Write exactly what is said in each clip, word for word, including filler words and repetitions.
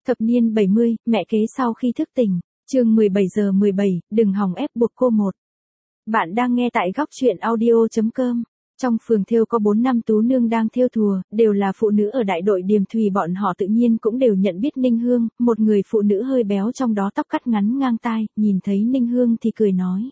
Thập niên bảy mươi, mẹ kế sau khi thức tỉnh. Chương mười bảy giờ mười bảy, đừng hòng ép buộc cô một. Bạn đang nghe tại góc truyện audio chấm com. Trong phường thêu có bốn năm tú nương đang thêu thùa, đều là phụ nữ ở đại đội Điềm Thùy, bọn họ tự nhiên cũng đều nhận biết Ninh Hương, một người phụ nữ hơi béo trong đó tóc cắt ngắn ngang tai, nhìn thấy Ninh Hương thì cười nói.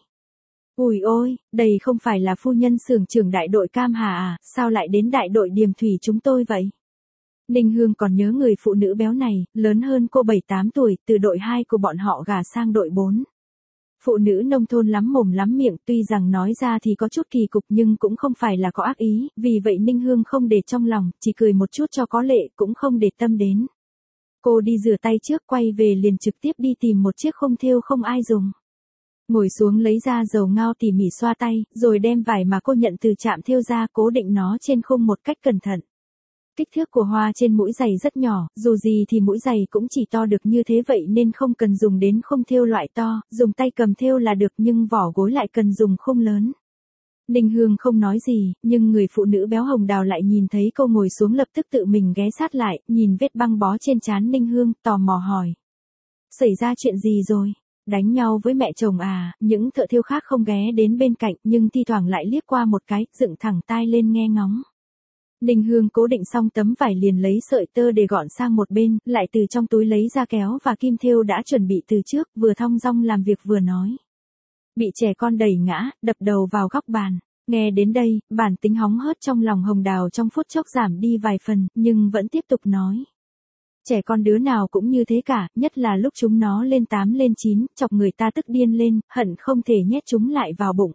Ui ôi, đây không phải là phu nhân xưởng trưởng đại đội Cam Hà à, sao lại đến đại đội Điềm Thùy chúng tôi vậy? Ninh Hương còn nhớ người phụ nữ béo này, lớn hơn cô bảy tám tuổi, từ đội hai của bọn họ gả sang đội bốn. Phụ nữ nông thôn lắm mồm lắm miệng, tuy rằng nói ra thì có chút kỳ cục nhưng cũng không phải là có ác ý, vì vậy Ninh Hương không để trong lòng, chỉ cười một chút cho có lệ, cũng không để tâm đến. Cô đi rửa tay trước, quay về liền trực tiếp đi tìm một chiếc khung thêu không ai dùng. Ngồi xuống lấy ra dầu ngao tỉ mỉ xoa tay, rồi đem vải mà cô nhận từ trạm thêu ra, cố định nó trên khung một cách cẩn thận. Kích thước của hoa trên mũi giày rất nhỏ, dù gì thì mũi giày cũng chỉ to được như thế vậy nên không cần dùng đến khung thêu loại to, dùng tay cầm thêu là được, nhưng vỏ gối lại cần dùng khung lớn. Ninh Hương không nói gì, nhưng người phụ nữ béo hồng đào lại nhìn thấy cô ngồi xuống lập tức tự mình ghé sát lại, nhìn vết băng bó trên trán Ninh Hương, tò mò hỏi. Xảy ra chuyện gì rồi? Đánh nhau với mẹ chồng à? Những thợ thêu khác không ghé đến bên cạnh, nhưng thi thoảng lại liếc qua một cái, dựng thẳng tai lên nghe ngóng. Ninh Hương cố định xong tấm vải liền lấy sợi tơ để gọn sang một bên, lại từ trong túi lấy ra kéo và kim thêu đã chuẩn bị từ trước, vừa thong dong làm việc vừa nói. Bị trẻ con đẩy ngã, đập đầu vào góc bàn. Nghe đến đây, bản tính hóng hớt trong lòng Hồng Đào trong phút chốc giảm đi vài phần, nhưng vẫn tiếp tục nói. Trẻ con đứa nào cũng như thế cả, nhất là lúc chúng nó lên tám lên chín, chọc người ta tức điên lên, hận không thể nhét chúng lại vào bụng.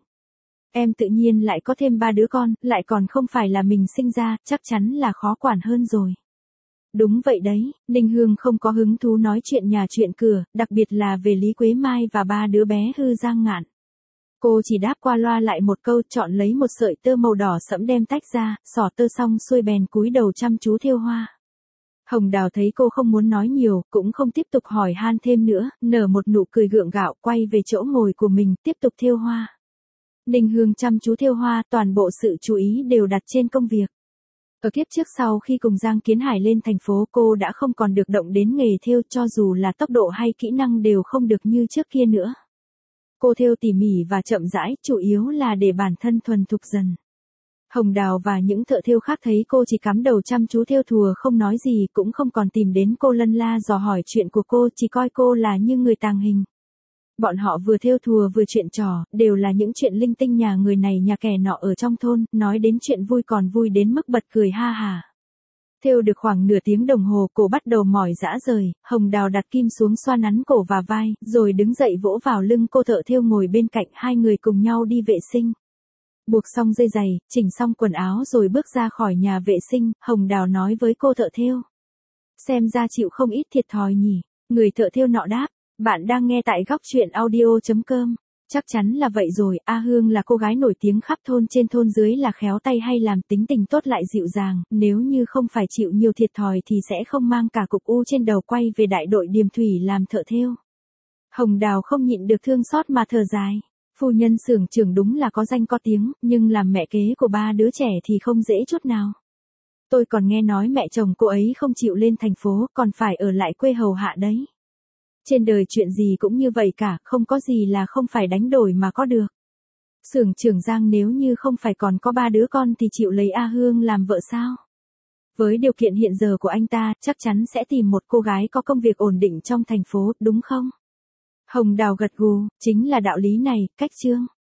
Em tự nhiên lại có thêm ba đứa con, lại còn không phải là mình sinh ra, chắc chắn là khó quản hơn rồi. Đúng vậy đấy, Ninh Hương không có hứng thú nói chuyện nhà chuyện cửa, đặc biệt là về Lý Quế Mai và ba đứa bé hư giang ngạn. Cô chỉ đáp qua loa lại một câu, chọn lấy một sợi tơ màu đỏ sẫm đem tách ra, xỏ tơ xong xuôi bèn cúi đầu chăm chú thêu hoa. Hồng Đào thấy cô không muốn nói nhiều, cũng không tiếp tục hỏi han thêm nữa, nở một nụ cười gượng gạo, quay về chỗ ngồi của mình, tiếp tục thêu hoa. Ninh Hương chăm chú thêu hoa, toàn bộ sự chú ý đều đặt trên công việc. Ở kiếp trước sau khi cùng Giang Kiến Hải lên thành phố, cô đã không còn được động đến nghề thêu, cho dù là tốc độ hay kỹ năng đều không được như trước kia nữa. Cô thêu tỉ mỉ và chậm rãi, chủ yếu là để bản thân thuần thục dần. Hồng Đào và những thợ thêu khác thấy cô chỉ cắm đầu chăm chú thêu thùa không nói gì, cũng không còn tìm đến cô lân la dò hỏi chuyện của cô, chỉ coi cô là như người tàng hình. Bọn họ vừa thêu thùa vừa chuyện trò, đều là những chuyện linh tinh nhà người này nhà kẻ nọ ở trong thôn, nói đến chuyện vui còn vui đến mức bật cười ha hà. Thêu được khoảng nửa tiếng đồng hồ, cô bắt đầu mỏi rã rời, Hồng Đào đặt kim xuống xoa nắn cổ và vai, rồi đứng dậy vỗ vào lưng cô thợ thêu ngồi bên cạnh, hai người cùng nhau đi vệ sinh. Buộc xong dây giày, chỉnh xong quần áo rồi bước ra khỏi nhà vệ sinh, Hồng Đào nói với cô thợ thêu. Xem ra chịu không ít thiệt thòi nhỉ, người thợ thêu nọ đáp. Bạn đang nghe tại góc truyện audio chấm com. Chắc chắn là vậy rồi, A Hương là cô gái nổi tiếng khắp thôn trên thôn dưới là khéo tay hay làm, tính tình tốt lại dịu dàng, nếu như không phải chịu nhiều thiệt thòi thì sẽ không mang cả cục u trên đầu quay về đại đội Điềm Thùy làm thợ thêu. Hồng Đào không nhịn được thương xót mà thở dài. Phu nhân xưởng trưởng đúng là có danh có tiếng, nhưng làm mẹ kế của ba đứa trẻ thì không dễ chút nào. Tôi còn nghe nói mẹ chồng cô ấy không chịu lên thành phố, còn phải ở lại quê hầu hạ đấy. Trên đời chuyện gì cũng như vậy cả, không có gì là không phải đánh đổi mà có được. Xưởng trưởng Giang nếu như không phải còn có ba đứa con thì chịu lấy A Hương làm vợ sao? Với điều kiện hiện giờ của anh ta, chắc chắn sẽ tìm một cô gái có công việc ổn định trong thành phố, đúng không? Hồng Đào gật gù, chính là đạo lý này, cách chương.